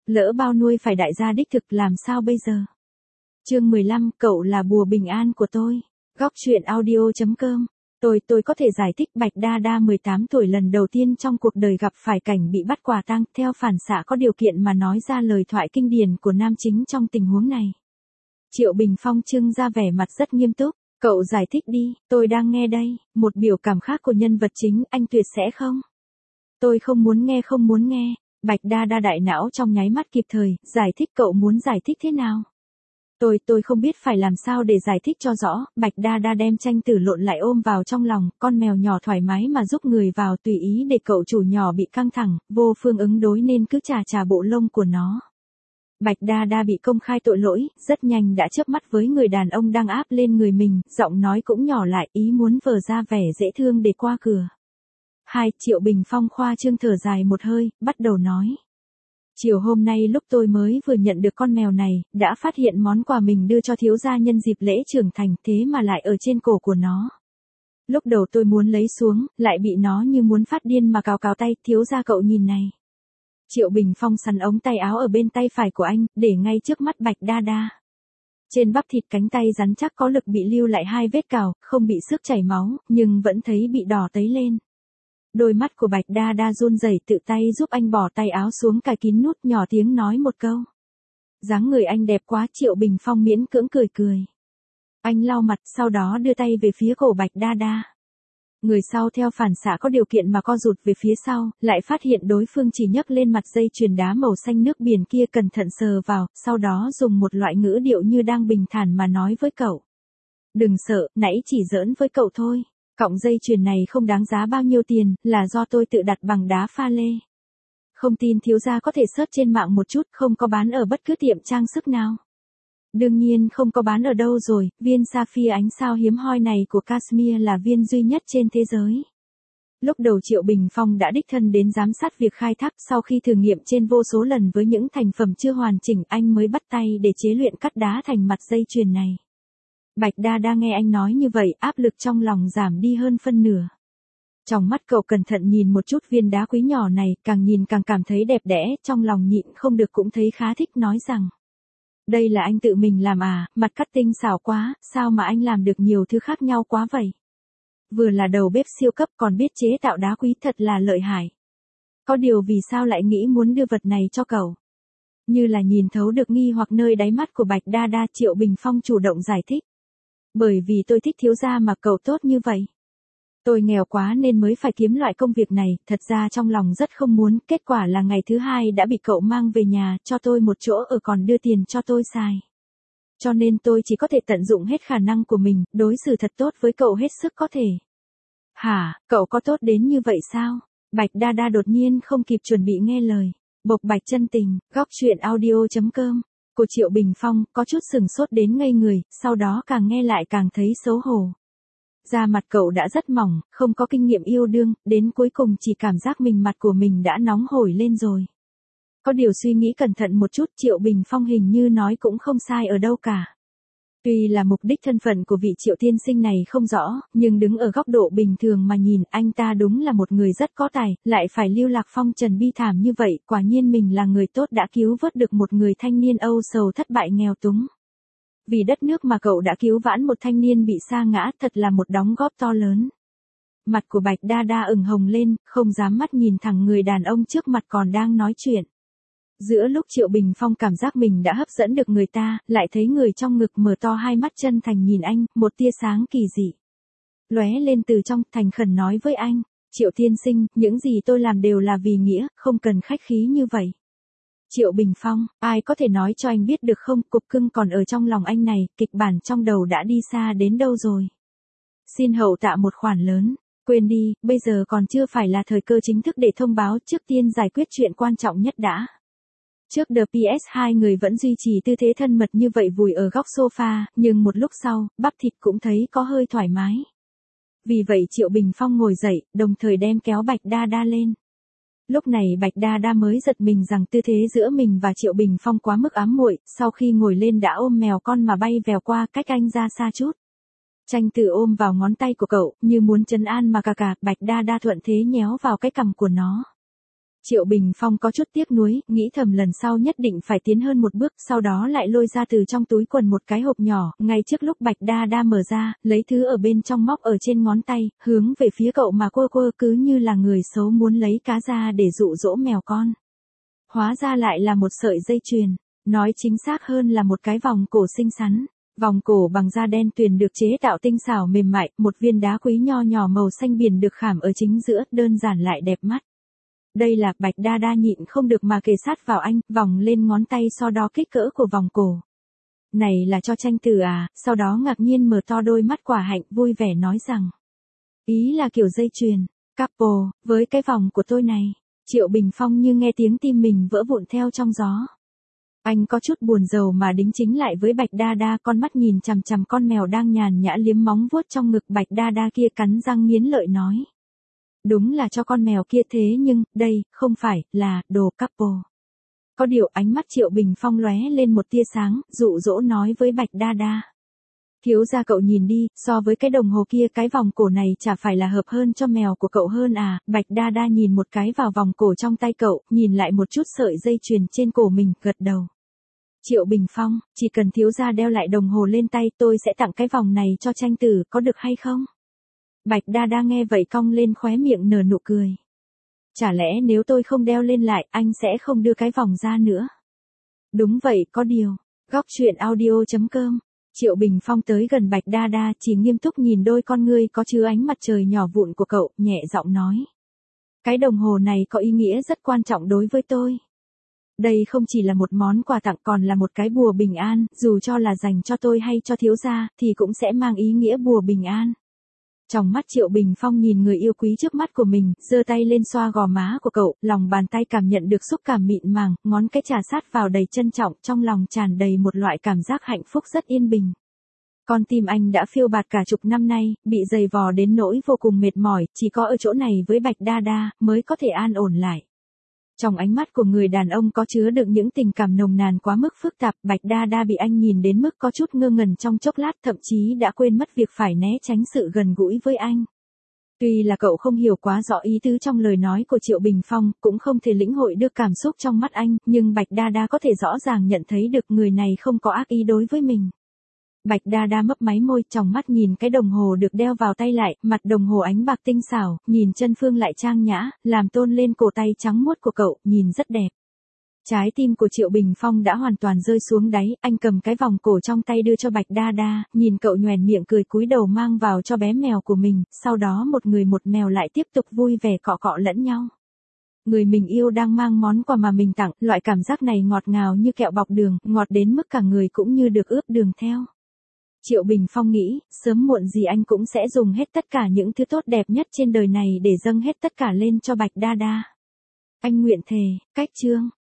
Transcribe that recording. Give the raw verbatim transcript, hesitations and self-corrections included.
Lỡ bao nuôi phải đại gia đích thực làm sao bây giờ? Chương mười lăm, cậu là bùa bình an của tôi. Góc truyện audio chấm com. Tôi tôi có thể giải thích Bạch Đa Đa mười tám tuổi lần đầu tiên trong cuộc đời gặp phải cảnh bị bắt quả tang, theo phản xạ có điều kiện mà nói ra lời thoại kinh điển của nam chính trong tình huống này. Triệu Bình Phong trưng ra vẻ mặt rất nghiêm túc. Cậu giải thích đi, tôi đang nghe đây. Một biểu cảm khác của nhân vật chính, anh tuyệt sẽ không? Tôi không muốn nghe không muốn nghe. Bạch Đa Đa đại não trong nháy mắt kịp thời, giải thích cậu muốn giải thích thế nào? Tôi, tôi không biết phải làm sao để giải thích cho rõ. Bạch Đa Đa đem tranh tử lộn lại ôm vào trong lòng, con mèo nhỏ thoải mái mà giúp người vào tùy ý để cậu chủ nhỏ bị căng thẳng, vô phương ứng đối nên cứ chà chà bộ lông của nó. Bạch Đa Đa bị công khai tội lỗi, rất nhanh đã chớp mắt với người đàn ông đang áp lên người mình, giọng nói cũng nhỏ lại, ý muốn vờ ra vẻ dễ thương để qua cửa. Hai, Triệu Bình Phong khoa trương thở dài một hơi, bắt đầu nói. Chiều hôm nay lúc tôi mới vừa nhận được con mèo này, đã phát hiện món quà mình đưa cho thiếu gia nhân dịp lễ trưởng thành thế mà lại ở trên cổ của nó. Lúc đầu tôi muốn lấy xuống, lại bị nó như muốn phát điên mà cào cào tay, thiếu gia cậu nhìn này. Triệu Bình Phong sắn ống tay áo ở bên tay phải của anh, để ngay trước mắt Bạch Đa Đa. Trên bắp thịt cánh tay rắn chắc có lực bị lưu lại hai vết cào, không bị xước chảy máu, nhưng vẫn thấy bị đỏ tấy lên. Đôi mắt của Bạch Đa Đa run rẩy tự tay giúp anh bỏ tay áo xuống cài kín nút nhỏ tiếng nói một câu. Dáng người anh đẹp quá, Triệu Bình Phong miễn cưỡng cười cười. Anh lau mặt sau đó đưa tay về phía cổ Bạch Đa Đa. Người sau theo phản xạ có điều kiện mà co rụt về phía sau, lại phát hiện đối phương chỉ nhấc lên mặt dây chuyền đá màu xanh nước biển kia cẩn thận sờ vào, sau đó dùng một loại ngữ điệu như đang bình thản mà nói với cậu. Đừng sợ, nãy chỉ giỡn với cậu thôi. Cọng dây chuyền này không đáng giá bao nhiêu tiền, là do tôi tự đặt bằng đá pha lê. Không tin thiếu gia có thể search trên mạng một chút, không có bán ở bất cứ tiệm trang sức nào. Đương nhiên không có bán ở đâu rồi, viên sapphire ánh sao hiếm hoi này của Kashmir là viên duy nhất trên thế giới. Lúc đầu Triệu Bình Phong đã đích thân đến giám sát việc khai thác, sau khi thử nghiệm trên vô số lần với những thành phẩm chưa hoàn chỉnh, anh mới bắt tay để chế luyện cắt đá thành mặt dây chuyền này. Bạch Đa Đa nghe anh nói như vậy, áp lực trong lòng giảm đi hơn phân nửa. Trong mắt cậu cẩn thận nhìn một chút viên đá quý nhỏ này, càng nhìn càng cảm thấy đẹp đẽ, trong lòng nhịn không được cũng thấy khá thích, nói rằng. Đây là anh tự mình làm à, mặt cắt tinh xảo quá, sao mà anh làm được nhiều thứ khác nhau quá vậy? Vừa là đầu bếp siêu cấp còn biết chế tạo đá quý, thật là lợi hại. Có điều vì sao lại nghĩ muốn đưa vật này cho cậu? Như là nhìn thấu được nghi hoặc nơi đáy mắt của Bạch Đa Đa, Triệu Bình Phong chủ động giải thích. Bởi vì tôi thích thiếu gia mà cậu tốt như vậy. Tôi nghèo quá nên mới phải kiếm loại công việc này, thật ra trong lòng rất không muốn, kết quả là ngày thứ hai đã bị cậu mang về nhà, cho tôi một chỗ ở còn đưa tiền cho tôi xài. Cho nên tôi chỉ có thể tận dụng hết khả năng của mình, đối xử thật tốt với cậu hết sức có thể. Hả, cậu có tốt đến như vậy sao? Bạch Đa Đa đột nhiên không kịp chuẩn bị nghe lời. Bộc bạch chân tình, góc truyện audio chấm com. Của Triệu Bình Phong, có chút sừng sốt đến ngây người, sau đó càng nghe lại càng thấy xấu hổ. Da mặt cậu đã rất mỏng, không có kinh nghiệm yêu đương, đến cuối cùng chỉ cảm giác mình mặt của mình đã nóng hổi lên rồi. Có điều suy nghĩ cẩn thận một chút, Triệu Bình Phong hình như nói cũng không sai ở đâu cả. Tuy là mục đích thân phận của vị Triệu tiên sinh này không rõ, nhưng đứng ở góc độ bình thường mà nhìn, anh ta đúng là một người rất có tài, lại phải lưu lạc phong trần bi thảm như vậy, quả nhiên mình là người tốt đã cứu vớt được một người thanh niên âu sầu thất bại nghèo túng. Vì đất nước mà cậu đã cứu vãn một thanh niên bị sa ngã, thật là một đóng góp to lớn. Mặt của Bạch Đa Đa ửng hồng lên, không dám mắt nhìn thẳng người đàn ông trước mặt còn đang nói chuyện. Giữa lúc Triệu Bình Phong cảm giác mình đã hấp dẫn được người ta, lại thấy người trong ngực mở to hai mắt chân thành nhìn anh, một tia sáng kỳ dị lóe lên từ trong, thành khẩn nói với anh, Triệu tiên sinh, những gì tôi làm đều là vì nghĩa, không cần khách khí như vậy. Triệu Bình Phong, ai có thể nói cho anh biết được không, cục cưng còn ở trong lòng anh này, kịch bản trong đầu đã đi xa đến đâu rồi. Xin hậu tạ một khoản lớn, quên đi, bây giờ còn chưa phải là thời cơ chính thức để thông báo, trước tiên giải quyết chuyện quan trọng nhất đã. Trước The pê ét hai người vẫn duy trì tư thế thân mật như vậy vùi ở góc sofa, nhưng một lúc sau, bắp thịt cũng thấy có hơi thoải mái. Vì vậy Triệu Bình Phong ngồi dậy, đồng thời đem kéo Bạch Đa Đa lên. Lúc này Bạch Đa Đa mới giật mình rằng tư thế giữa mình và Triệu Bình Phong quá mức ám muội, sau khi ngồi lên đã ôm mèo con mà bay vèo qua, cách anh ra xa chút. Tranh Tử ôm vào ngón tay của cậu, như muốn trấn an mà cà cà, Bạch Đa Đa thuận thế nhéo vào cái cằm của nó. Triệu Bình Phong có chút tiếc nuối, nghĩ thầm lần sau nhất định phải tiến hơn một bước, sau đó lại lôi ra từ trong túi quần một cái hộp nhỏ, ngay trước lúc Bạch Đa Đa mở ra, lấy thứ ở bên trong móc ở trên ngón tay, hướng về phía cậu mà quơ quơ cứ như là người xấu muốn lấy cá ra để dụ dỗ mèo con. Hóa ra lại là một sợi dây chuyền, nói chính xác hơn là một cái vòng cổ xinh xắn. Vòng cổ bằng da đen tuyền được chế tạo tinh xảo mềm mại, một viên đá quý nho nhỏ màu xanh biển được khảm ở chính giữa, đơn giản lại đẹp mắt. Đây là, Bạch Đa Đa nhịn không được mà kề sát vào anh, vòng lên ngón tay so đo kích cỡ của vòng cổ. Này là cho Tranh Tử à, sau đó ngạc nhiên mở to đôi mắt quả hạnh vui vẻ nói rằng. Ý là kiểu dây chuyền, couple, với cái vòng của tôi này. Triệu Bình Phong như nghe tiếng tim mình vỡ vụn theo trong gió. Anh có chút buồn rầu mà đính chính lại với Bạch Đa Đa, con mắt nhìn chằm chằm con mèo đang nhàn nhã liếm móng vuốt trong ngực Bạch Đa Đa kia, cắn răng nghiến lợi nói. Đúng là cho con mèo kia, thế nhưng, đây, không phải, là, đồ couple. Có điều ánh mắt Triệu Bình Phong lóe lên một tia sáng, dụ dỗ nói với Bạch Đa Đa. Thiếu gia cậu nhìn đi, so với cái đồng hồ kia cái vòng cổ này chả phải là hợp hơn cho mèo của cậu hơn à. Bạch Đa Đa nhìn một cái vào vòng cổ trong tay cậu, nhìn lại một chút sợi dây chuyền trên cổ mình, gật đầu. Triệu Bình Phong, chỉ cần thiếu gia đeo lại đồng hồ lên tay, tôi sẽ tặng cái vòng này cho Tranh Tử, có được hay không? Bạch Đa Đa nghe vậy cong lên khóe miệng nở nụ cười. Chả lẽ nếu tôi không đeo lên lại, anh sẽ không đưa cái vòng ra nữa? Đúng vậy, có điều. Góc truyện audio chấm com. Triệu Bình Phong tới gần Bạch Đa Đa, chỉ nghiêm túc nhìn đôi con ngươi có chứa ánh mặt trời nhỏ vụn của cậu, nhẹ giọng nói. Cái đồng hồ này có ý nghĩa rất quan trọng đối với tôi. Đây không chỉ là một món quà tặng, còn là một cái bùa bình an, dù cho là dành cho tôi hay cho thiếu gia, thì cũng sẽ mang ý nghĩa bùa bình an. Trong mắt Triệu Bình Phong nhìn người yêu quý trước mắt của mình, giơ tay lên xoa gò má của cậu, lòng bàn tay cảm nhận được xúc cảm mịn màng, ngón cái chà sát vào đầy trân trọng, trong lòng tràn đầy một loại cảm giác hạnh phúc rất yên bình. Con tim anh đã phiêu bạt cả chục năm nay, bị dày vò đến nỗi vô cùng mệt mỏi, chỉ có ở chỗ này với Bạch Đa Đa, mới có thể an ổn lại. Trong ánh mắt của người đàn ông có chứa đựng những tình cảm nồng nàn quá mức phức tạp, Bạch Đa Đa bị anh nhìn đến mức có chút ngơ ngẩn trong chốc lát, thậm chí đã quên mất việc phải né tránh sự gần gũi với anh. Tuy là cậu không hiểu quá rõ ý tứ trong lời nói của Triệu Bình Phong, cũng không thể lĩnh hội được cảm xúc trong mắt anh, nhưng Bạch Đa Đa có thể rõ ràng nhận thấy được người này không có ác ý đối với mình. Bạch Đa Đa mấp máy môi, trong mắt nhìn cái đồng hồ được đeo vào tay lại, mặt đồng hồ ánh bạc tinh xảo, nhìn chân phương lại trang nhã, làm tôn lên cổ tay trắng muốt của cậu, nhìn rất đẹp. Trái tim của Triệu Bình Phong đã hoàn toàn rơi xuống đáy, anh cầm cái vòng cổ trong tay đưa cho Bạch Đa Đa, nhìn cậu nhoẻn miệng cười cúi đầu mang vào cho bé mèo của mình, sau đó một người một mèo lại tiếp tục vui vẻ cọ cọ lẫn nhau. Người mình yêu đang mang món quà mà mình tặng, loại cảm giác này ngọt ngào như kẹo bọc đường, ngọt đến mức cả người cũng như được ướp đường theo. Triệu Bình Phong nghĩ, sớm muộn gì anh cũng sẽ dùng hết tất cả những thứ tốt đẹp nhất trên đời này để dâng hết tất cả lên cho Bạch Đa Đa. Anh nguyện thề, cách chương.